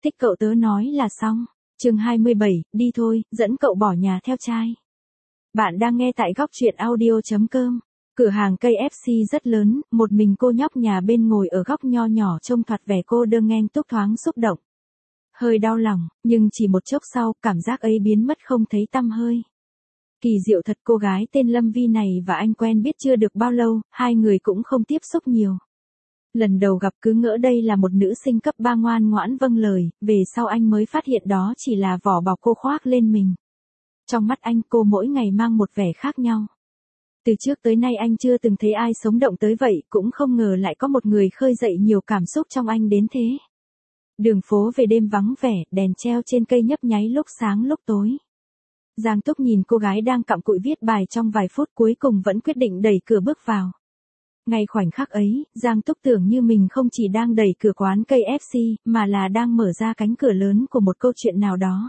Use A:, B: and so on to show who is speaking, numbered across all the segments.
A: Thích cậu tớ nói là xong. Chương 27, đi thôi, dẫn cậu bỏ nhà theo trai. Bạn đang nghe tại góc truyện audio.com. Cửa hàng cây FC rất lớn, một mình cô nhóc nhà bên ngồi ở góc nho nhỏ trông thoạt vẻ cô đơn nghênh túc thoáng xúc động. Hơi đau lòng, nhưng chỉ một chốc sau, cảm giác ấy biến mất không thấy tăm hơi. Kỳ diệu thật, cô gái tên Lâm Vi này và anh quen biết chưa được bao lâu, hai người cũng không tiếp xúc nhiều. Lần đầu gặp cứ ngỡ đây là một nữ sinh cấp 3 ngoan ngoãn vâng lời, về sau anh mới phát hiện đó chỉ là vỏ bọc cô khoác lên mình. Trong mắt anh cô mỗi ngày mang một vẻ khác nhau. Từ trước tới nay anh chưa từng thấy ai sống động tới vậy, cũng không ngờ lại có một người khơi dậy nhiều cảm xúc trong anh đến thế. Đường phố về đêm vắng vẻ, đèn treo trên cây nhấp nháy lúc sáng lúc tối. Giang Túc nhìn cô gái đang cặm cụi viết bài trong vài phút cuối cùng vẫn quyết định đẩy cửa bước vào. Ngay khoảnh khắc ấy, Giang Túc tưởng như mình không chỉ đang đẩy cửa quán cây FC, mà là đang mở ra cánh cửa lớn của một câu chuyện nào đó.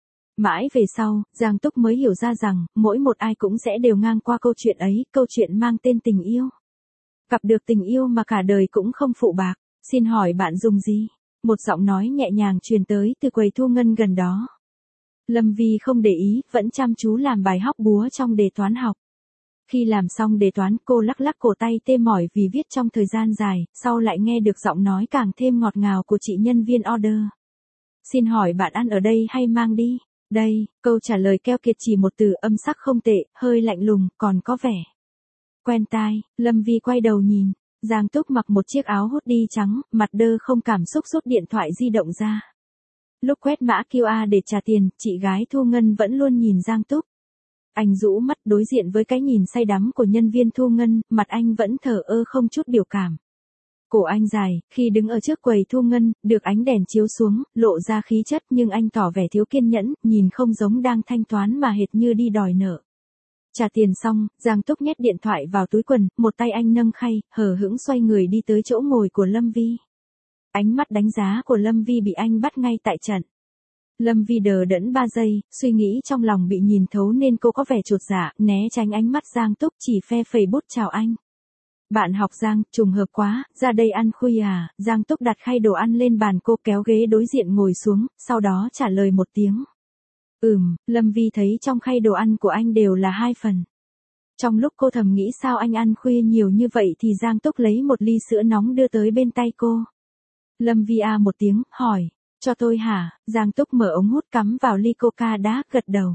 A: Mãi về sau, Giang Túc mới hiểu ra rằng, mỗi một ai cũng sẽ đều ngang qua câu chuyện ấy, câu chuyện mang tên tình yêu. Gặp được tình yêu mà cả đời cũng không phụ bạc. Xin hỏi bạn dùng gì? Một giọng nói nhẹ nhàng truyền tới từ quầy thu ngân gần đó. Lâm Vi không để ý, vẫn chăm chú làm bài hóc búa trong đề toán học. Khi làm xong đề toán, cô lắc lắc cổ tay tê mỏi vì viết trong thời gian dài, sau lại nghe được giọng nói càng thêm ngọt ngào của chị nhân viên order. Xin hỏi bạn ăn ở đây hay mang đi? Đây, câu trả lời keo kiệt chỉ một từ, âm sắc không tệ, hơi lạnh lùng, còn có vẻ quen tai. Lâm Vi quay đầu nhìn, Giang Túc mặc một chiếc áo hoodie trắng, mặt đơ không cảm xúc rút điện thoại di động ra. Lúc quét mã QR để trả tiền, chị gái thu ngân vẫn luôn nhìn Giang Túc. Anh rũ mắt đối diện với cái nhìn say đắm của nhân viên thu ngân, mặt anh vẫn thờ ơ không chút biểu cảm. Cổ anh dài, khi đứng ở trước quầy thu ngân, được ánh đèn chiếu xuống, lộ ra khí chất nhưng anh tỏ vẻ thiếu kiên nhẫn, nhìn không giống đang thanh toán mà hệt như đi đòi nợ. Trả tiền xong, Giang Túc nhét điện thoại vào túi quần, một tay anh nâng khay, hờ hững xoay người đi tới chỗ ngồi của Lâm Vi. Ánh mắt đánh giá của Lâm Vi bị anh bắt ngay tại trận. Lâm Vi đờ đẫn 3 giây, suy nghĩ trong lòng bị nhìn thấu nên cô có vẻ chột dạ, né tránh ánh mắt Giang Túc chỉ phe phẩy bút chào anh. Bạn học Giang, trùng hợp quá, ra đây ăn khuya à? Giang Túc đặt khay đồ ăn lên bàn, cô kéo ghế đối diện ngồi xuống, sau đó trả lời một tiếng. Lâm Vi thấy trong khay đồ ăn của anh đều là 2 phần. Trong lúc cô thầm nghĩ sao anh ăn khuya nhiều như vậy thì Giang Túc lấy một ly sữa nóng đưa tới bên tay cô. Lâm Vi a một tiếng, hỏi, cho tôi hả? Giang Túc mở ống hút cắm vào ly coca đá, gật đầu.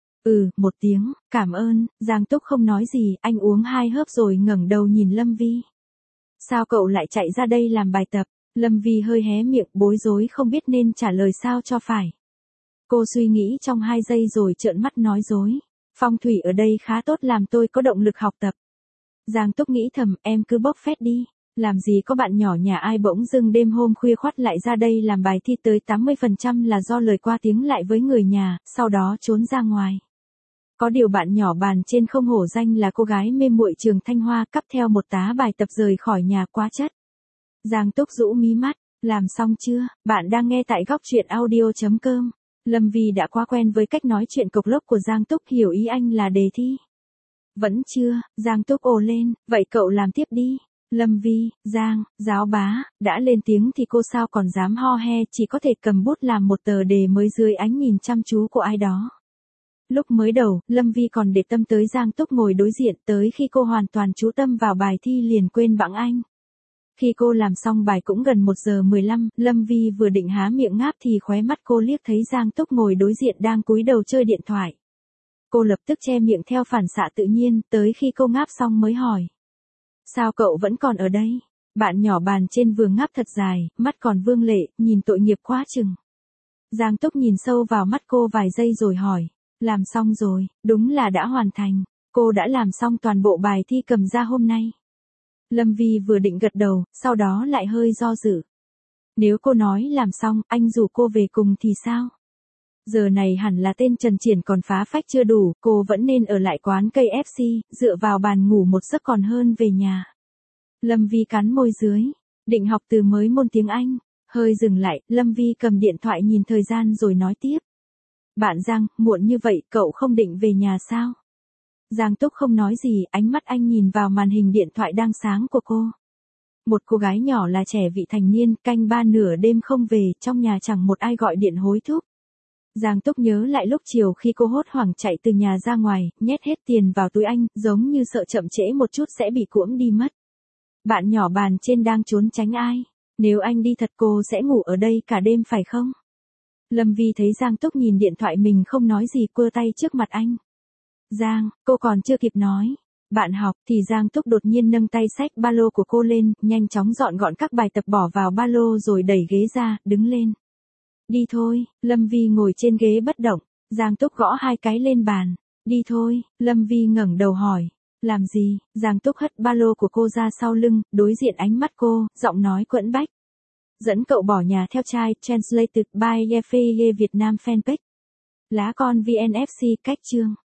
A: Một tiếng, cảm ơn. Giang Túc không nói gì, anh uống 2 hớp rồi ngẩng đầu nhìn Lâm Vi. Sao cậu lại chạy ra đây làm bài tập? Lâm Vi hơi hé miệng, bối rối không biết nên trả lời sao cho phải. Cô suy nghĩ trong 2 giây rồi trợn mắt nói dối. Phong thủy ở đây khá tốt làm tôi có động lực học tập. Giang Túc nghĩ thầm, em cứ bốc phét đi. Làm gì có bạn nhỏ nhà ai bỗng dưng đêm hôm khuya khoắt lại ra đây làm bài thi, tới 80% là do lời qua tiếng lại với người nhà, sau đó trốn ra ngoài. Có điều bạn nhỏ bàn trên không hổ danh là cô gái mê muội trường Thanh Hoa, cắp theo một tá bài tập rời khỏi nhà quá chất. Giang Túc rũ mí mắt, làm xong chưa? Bạn đang nghe tại góc truyện audio.com. Lâm Vi đã quá quen với cách nói chuyện cộc lốc của Giang Túc, hiểu ý anh là đề thi. Vẫn chưa, Giang Túc ồ lên, vậy cậu làm tiếp đi. Lâm Vi, Giang, giáo bá, đã lên tiếng thì cô sao còn dám ho he, chỉ có thể cầm bút làm một tờ đề mới dưới ánh nhìn chăm chú của ai đó. Lúc mới đầu, Lâm Vi còn để tâm tới Giang Túc ngồi đối diện, tới khi cô hoàn toàn chú tâm vào bài thi liền quên bẵng anh. Khi cô làm xong bài cũng gần 1 giờ 15, Lâm Vi vừa định há miệng ngáp thì khóe mắt cô liếc thấy Giang Túc ngồi đối diện đang cúi đầu chơi điện thoại. Cô lập tức che miệng theo phản xạ tự nhiên, tới khi cô ngáp xong mới hỏi. Sao cậu vẫn còn ở đây? Bạn nhỏ bàn trên vừa ngáp thật dài, mắt còn vương lệ, nhìn tội nghiệp quá chừng. Giang Túc nhìn sâu vào mắt cô vài giây rồi hỏi. Làm xong rồi, đúng là đã hoàn thành. Cô đã làm xong toàn bộ bài thi cầm ra hôm nay. Lâm Vi vừa định gật đầu, sau đó lại hơi do dự. Nếu cô nói làm xong, anh rủ cô về cùng thì sao? Giờ này hẳn là tên Trần Triển còn phá phách chưa đủ, cô vẫn nên ở lại quán cây FC, dựa vào bàn ngủ một giấc còn hơn về nhà. Lâm Vi cắn môi dưới, định học từ mới môn tiếng Anh. Hơi dừng lại, Lâm Vi cầm điện thoại nhìn thời gian rồi nói tiếp. Bạn Giang, muộn như vậy cậu không định về nhà sao? Giang Túc không nói gì, ánh mắt anh nhìn vào màn hình điện thoại đang sáng của cô. Một cô gái nhỏ là trẻ vị thành niên, canh ba nửa đêm không về, trong nhà chẳng một ai gọi điện hối thúc. Giang Túc nhớ lại lúc chiều khi cô hốt hoảng chạy từ nhà ra ngoài, nhét hết tiền vào túi anh, giống như sợ chậm trễ một chút sẽ bị cuỗm đi mất. Bạn nhỏ bàn trên đang trốn tránh ai? Nếu anh đi thật cô sẽ ngủ ở đây cả đêm phải không? Lâm Vi thấy Giang Túc nhìn điện thoại mình không nói gì, quơ tay trước mặt anh. Giang, cô còn chưa kịp nói. Bạn học thì Giang Túc đột nhiên nâng tay xách ba lô của cô lên, nhanh chóng dọn gọn các bài tập bỏ vào ba lô rồi đẩy ghế ra, đứng lên. Đi thôi, Lâm Vi ngồi trên ghế bất động, Giang Túc gõ hai cái lên bàn. Đi thôi, Lâm Vi ngẩng đầu hỏi. Làm gì? Giang Túc hất ba lô của cô ra sau lưng, đối diện ánh mắt cô, giọng nói quẫn bách. Dẫn cậu bỏ nhà theo trai, translated by Yefe Việt Nam fanpage. Lá con VNFC cách chương.